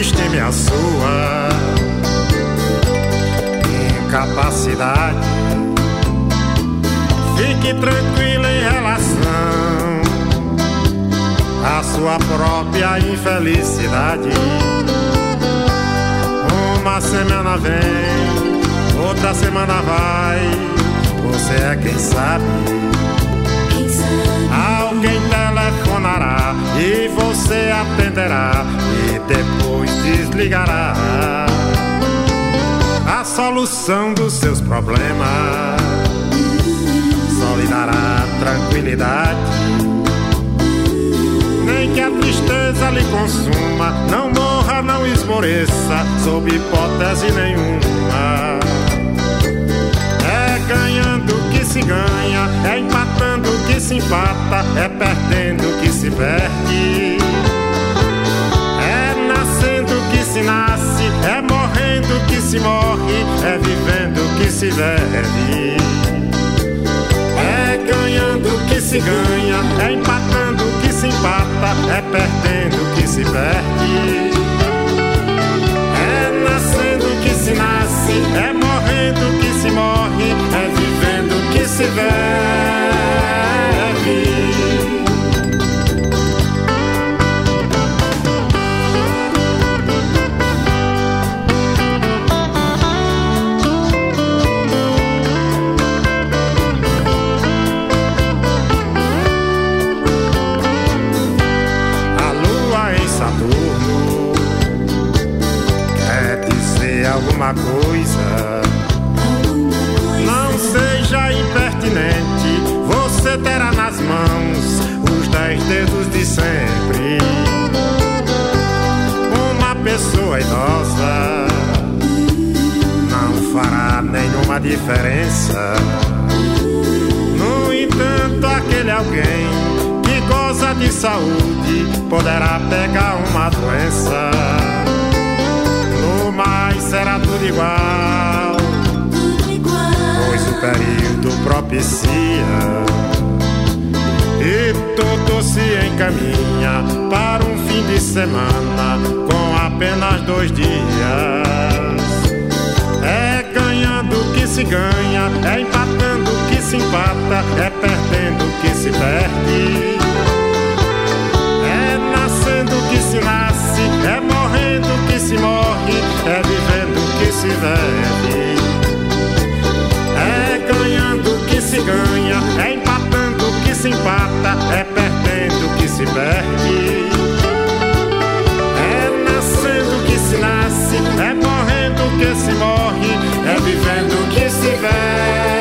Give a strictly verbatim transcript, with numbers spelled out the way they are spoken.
subestime a sua incapacidade. Fique tranquila em relação à sua própria infelicidade. Uma semana vem, outra semana vai, você é quem sabe. Quem sabe? Alguém telefonará e você atenderá e depois desligará. A solução dos seus problemas só lhe dará tranquilidade. Nem que a tristeza lhe consuma, não morra, não esmoreça, sob hipótese nenhuma. É ganhando que se ganha, é empatando que se empata, é perdendo que se perde. É nascendo que se nasce, é morrendo que se morre, é vivendo que se vive. É ganhando que se ganha, é empatando que se empata, é perdendo que se perde. É nascendo que se nasce, é morrendo que se morre, é vivendo que se vive. Alguma coisa, não seja impertinente, você terá nas mãos os dez dedos de sempre. Uma pessoa idosa não fará nenhuma diferença. No entanto, aquele alguém que goza de saúde poderá pegar uma doença. Mas será tudo igual, Tudo igual. pois o período propicia e tudo se encaminha para um fim de semana com apenas dois dias. É ganhando que se ganha, é empatando que se empata, é perdendo que se perde. É nascendo que se nasce, é morrendo que se morre, é vivendo que se vive. É ganhando que se ganha, é empatando que se empata, é perdendo que se perde. É nascendo que se nasce, é morrendo que se morre, é vivendo que se vive.